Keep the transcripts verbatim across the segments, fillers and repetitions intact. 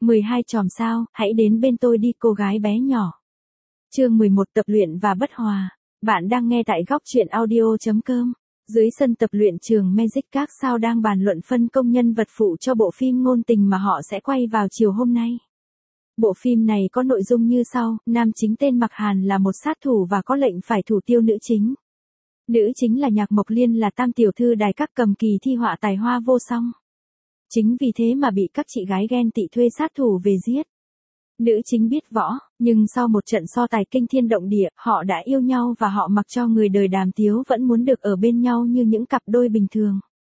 mười hai chòm sao, hãy đến bên tôi đi cô gái bé nhỏ. Chương mười một tập luyện và bất hòa. Bạn đang nghe tại góc truyện audio chấm com. Dưới sân tập luyện trường Magic các sao đang bàn luận phân công nhân vật phụ cho bộ phim ngôn tình mà họ sẽ quay vào chiều hôm nay. Bộ phim này có nội dung như sau, nam chính tên Mạc Hàn là một sát thủ và có lệnh phải thủ tiêu nữ chính. Nữ chính là Nhạc Mộc Liên là tam tiểu thư đài các cầm kỳ thi họa tài hoa vô song. Chính vì thế mà bị các chị gái ghen tị thuê sát thủ về giết. Nữ chính biết võ, nhưng sau một trận so tài kinh thiên động địa, họ đã yêu nhau và họ mặc cho người đời đàm tiếu vẫn muốn được ở bên nhau như những cặp đôi bình thường.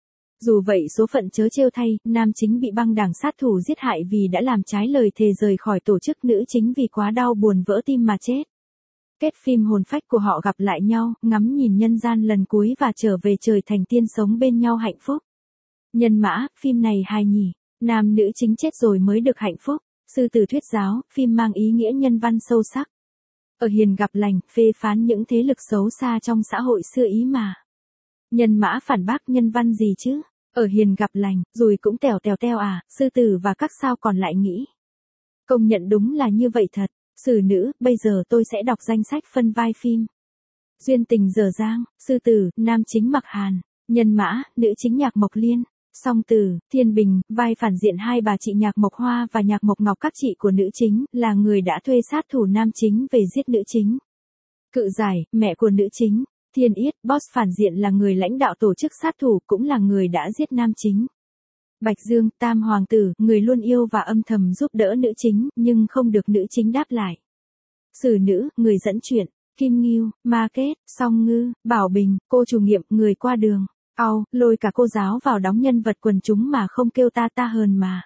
Dù vậy số phận trớ trêu thay, nam chính bị băng đảng sát thủ giết hại vì đã làm trái lời thề rời khỏi tổ chức, nữ chính vì quá đau buồn vỡ tim mà chết. Kết phim hồn phách của họ gặp lại nhau, ngắm nhìn nhân gian lần cuối và trở về trời thành tiên sống bên nhau hạnh phúc. Nhân mã, phim này hài nhỉ, nam nữ chính chết rồi mới được hạnh phúc. Sư tử thuyết giáo, phim mang ý nghĩa nhân văn sâu sắc. Ở hiền gặp lành, phê phán những thế lực xấu xa trong xã hội xưa ý mà. Nhân mã phản bác nhân văn gì chứ? Ở hiền gặp lành, rồi cũng tèo tèo teo à, sư tử và các sao còn lại nghĩ. Công nhận đúng là như vậy thật. Sử nữ, bây giờ tôi sẽ đọc danh sách phân vai phim. Duyên tình dở dang, sư tử, nam chính Mạc Hàn. Nhân mã, nữ chính Nhạc Mộc Liên. Song tử, Thiên Bình, vai phản diện hai bà chị Nhạc Mộc Hoa và Nhạc Mộc Ngọc, các chị của nữ chính, là người đã thuê sát thủ nam chính về giết nữ chính. Cự giải, mẹ của nữ chính. Thiên Yết, boss phản diện là người lãnh đạo tổ chức sát thủ, cũng là người đã giết nam chính. Bạch Dương, tam hoàng tử, người luôn yêu và âm thầm giúp đỡ nữ chính, nhưng không được nữ chính đáp lại. Sử nữ, người dẫn chuyện. Kim Ngưu, Ma Kết, Song Ngư, Bảo Bình, cô chủ nhiệm, người qua đường. Au, lôi cả cô giáo vào đóng nhân vật quần chúng mà không kêu ta ta hờn mà.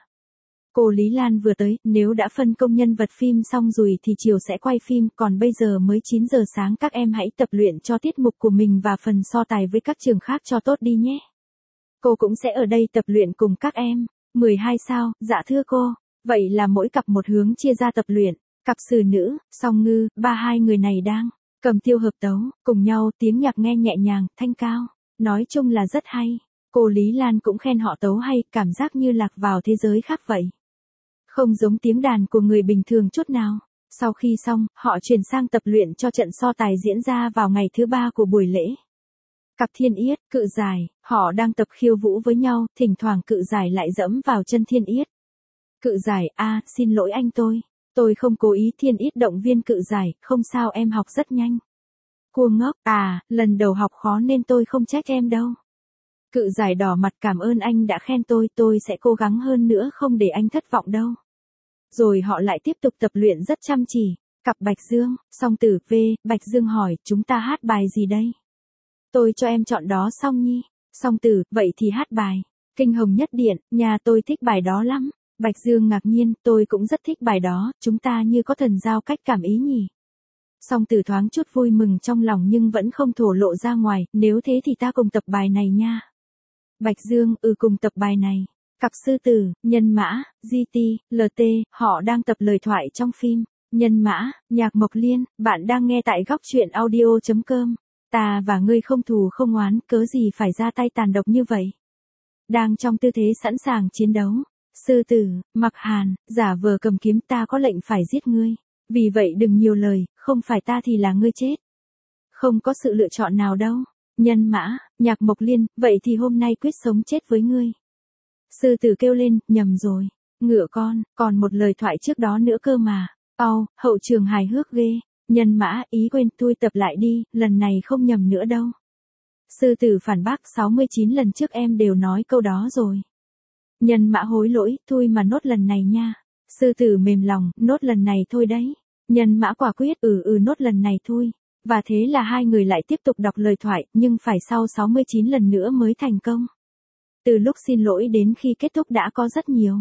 Cô Lý Lan vừa tới, nếu đã phân công nhân vật phim xong rồi thì chiều sẽ quay phim, còn bây giờ mới chín giờ sáng, các em hãy tập luyện cho tiết mục của mình và phần so tài với các trường khác cho tốt đi nhé. Cô cũng sẽ ở đây tập luyện cùng các em. mười hai sao, dạ thưa cô. Vậy là mỗi cặp một hướng chia ra tập luyện. Cặp sử nữ, Song Ngư, ba hai người này đang cầm tiêu hợp tấu, cùng nhau, tiếng nhạc nghe nhẹ nhàng, thanh cao. Nói chung là rất hay. Cô Lý Lan cũng khen họ tấu hay, cảm giác như lạc vào thế giới khác vậy. Không giống tiếng đàn của người bình thường chút nào. Sau khi xong, họ chuyển sang tập luyện cho trận so tài diễn ra vào ngày thứ ba của buổi lễ. Cặp Thiên Yết, Cự Giải, họ đang tập khiêu vũ với nhau, thỉnh thoảng Cự Giải lại dẫm vào chân Thiên Yết. Cự Giải, a, à, xin lỗi anh tôi. Tôi không cố ý. Thiên Yết động viên Cự Giải, không sao em học rất nhanh. Cua ngốc, à, lần đầu học khó nên tôi không trách em đâu. Cự Giải đỏ mặt, cảm ơn anh đã khen tôi, tôi sẽ cố gắng hơn nữa không để anh thất vọng đâu. Rồi họ lại tiếp tục tập luyện rất chăm chỉ. Cặp Bạch Dương, Song tử, V, Bạch Dương hỏi, chúng ta hát bài gì đây? Tôi cho em chọn đó Song Nhi. Song tử, vậy thì hát bài Kinh Hồng Nhất Điện, nhà tôi thích bài đó lắm. Bạch Dương ngạc nhiên, tôi cũng rất thích bài đó, chúng ta như có thần giao cách cảm ý nhỉ. Song tử thoáng chút vui mừng trong lòng nhưng vẫn không thổ lộ ra ngoài, nếu thế thì ta cùng tập bài này nha. Bạch Dương, ừ cùng tập bài này. Cặp sư tử, Nhân Mã, giê tê, lờ tê, họ đang tập lời thoại trong phim. Nhân Mã, Nhạc Mộc Liên, bạn đang nghe tại góc truyện audio chấm com. Ta và ngươi không thù không oán, cớ gì phải ra tay tàn độc như vậy. Đang trong tư thế sẵn sàng chiến đấu. Sư tử, Mạc Hàn, giả vờ cầm kiếm, ta có lệnh phải giết ngươi. Vì vậy đừng nhiều lời, không phải ta thì là ngươi chết. Không có sự lựa chọn nào đâu. Nhân Mã, Nhạc Mộc Liên, vậy thì hôm nay quyết sống chết với ngươi. Sư tử kêu lên, nhầm rồi. Ngựa con, còn một lời thoại trước đó nữa cơ mà. Au, hậu trường hài hước ghê. Nhân Mã, ý quên, tôi tập lại đi, lần này không nhầm nữa đâu. Sư tử phản bác, sáu mươi chín lần trước em đều nói câu đó rồi. Nhân Mã hối lỗi, thôi mà nốt lần này nha. Sư tử mềm lòng, nốt lần này thôi đấy. Nhân Mã quả quyết, ừ ừ nốt lần này thôi. Và thế là hai người lại tiếp tục đọc lời thoại, nhưng phải sau sáu mươi chín lần nữa mới thành công. Từ lúc xin lỗi đến khi kết thúc đã có rất nhiều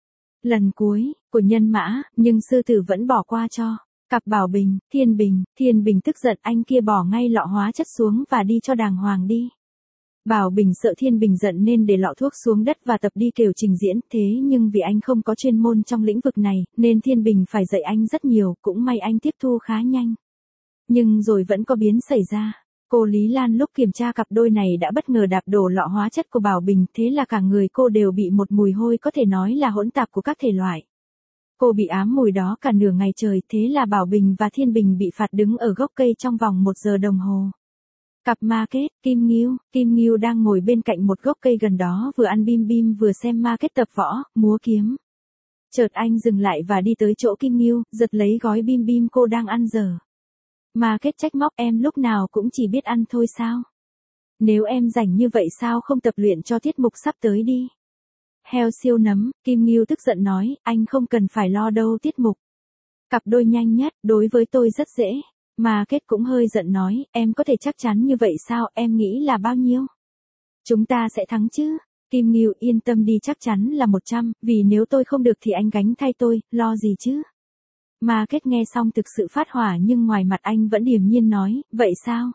lần cuối của Nhân Mã, nhưng sư tử vẫn bỏ qua cho. Cặp Bảo Bình, Thiên Bình, Thiên Bình tức giận, anh kia bỏ ngay lọ hóa chất xuống và đi cho đàng hoàng đi. Bảo Bình sợ Thiên Bình giận nên để lọ thuốc xuống đất và tập đi kêu trình diễn, thế nhưng vì anh không có chuyên môn trong lĩnh vực này, nên Thiên Bình phải dạy anh rất nhiều, cũng may anh tiếp thu khá nhanh. Nhưng rồi vẫn có biến xảy ra. Cô Lý Lan lúc kiểm tra cặp đôi này đã bất ngờ đạp đổ lọ hóa chất của Bảo Bình, thế là cả người cô đều bị một mùi hôi có thể nói là hỗn tạp của các thể loại. Cô bị ám mùi đó cả nửa ngày trời, thế là Bảo Bình và Thiên Bình bị phạt đứng ở gốc cây trong vòng một giờ đồng hồ. Cặp ma kết, Kim Ngưu, Kim Ngưu đang ngồi bên cạnh một gốc cây gần đó vừa ăn bim bim vừa xem ma kết tập võ, múa kiếm. Chợt anh dừng lại và đi tới chỗ Kim Ngưu, giật lấy gói bim bim cô đang ăn dở. Ma kết trách móc, em lúc nào cũng chỉ biết ăn thôi sao? Nếu em rảnh như vậy sao không tập luyện cho tiết mục sắp tới đi? Heo siêu nấm, Kim Ngưu tức giận nói, anh không cần phải lo đâu tiết mục. Cặp đôi nhanh nhất, đối với tôi rất dễ. Ma kết cũng hơi giận nói, em có thể chắc chắn như vậy sao, em nghĩ là bao nhiêu? Chúng ta sẽ thắng chứ? Kim Ngưu yên tâm đi, chắc chắn là một trăm, vì nếu tôi không được thì anh gánh thay tôi, lo gì chứ? Ma kết nghe xong thực sự phát hỏa nhưng ngoài mặt anh vẫn điềm nhiên nói, vậy sao?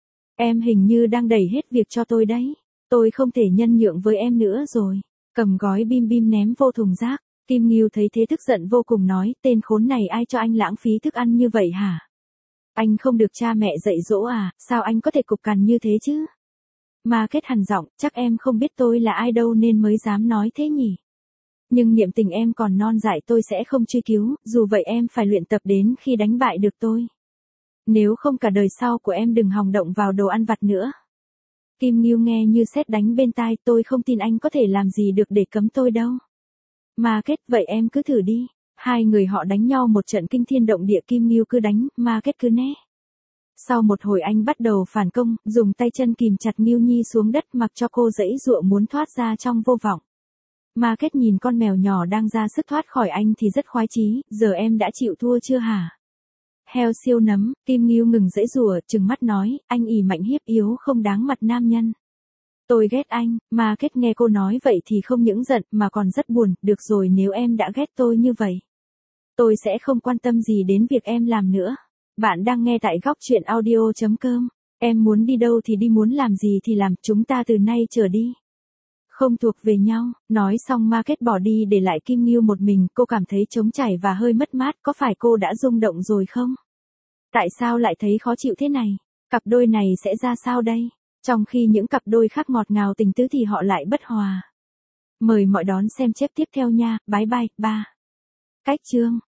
Em hình như đang đẩy hết việc cho tôi đấy. Tôi không thể nhân nhượng với em nữa rồi. Cầm gói bim bim ném vô thùng rác. Kim Ngưu thấy thế tức giận vô cùng nói, tên khốn này ai cho anh lãng phí thức ăn như vậy hả? Anh không được cha mẹ dạy dỗ à, sao anh có thể cục cằn như thế chứ? Ma kết hằn giọng, chắc em không biết tôi là ai đâu nên mới dám nói thế nhỉ? Nhưng niệm tình em còn non dại, tôi sẽ không truy cứu, dù vậy em phải luyện tập đến khi đánh bại được tôi. Nếu không cả đời sau của em đừng hòng động vào đồ ăn vặt nữa. Kim Ngưu nghe như sét đánh bên tai, tôi không tin anh có thể làm gì được để cấm tôi đâu. Ma kết, vậy em cứ thử đi. Hai người họ đánh nhau một trận kinh thiên động địa, Kim Ngưu cứ đánh, Ma kết cứ né. Sau một hồi anh bắt đầu phản công, dùng tay chân kìm chặt Ngưu Nhi xuống đất mặc cho cô giãy giụa muốn thoát ra trong vô vọng. Ma kết nhìn con mèo nhỏ đang ra sức thoát khỏi anh thì rất khoái chí, giờ em đã chịu thua chưa hả? Heo siêu nấm, Kim Ngưu ngừng giãy giụa, trừng mắt nói, anh ỉ mạnh hiếp yếu không đáng mặt nam nhân. Tôi ghét anh. Ma kết nghe cô nói vậy thì không những giận mà còn rất buồn, được rồi nếu em đã ghét tôi như vậy. Tôi sẽ không quan tâm gì đến việc em làm nữa. Bạn đang nghe tại góc truyện audio chấm com. Em muốn đi đâu thì đi, muốn làm gì thì làm, chúng ta từ nay trở đi không thuộc về nhau. Nói xong Ma kết bỏ đi để lại Kim Ngưu một mình, cô cảm thấy trống trải và hơi mất mát, có phải cô đã rung động rồi không? Tại sao lại thấy khó chịu thế này? Cặp đôi này sẽ ra sao đây? Trong khi những cặp đôi khác ngọt ngào tình tứ thì họ lại bất hòa. Mời mọi đón xem chép tiếp theo nha, bye bye, ba. Cách chương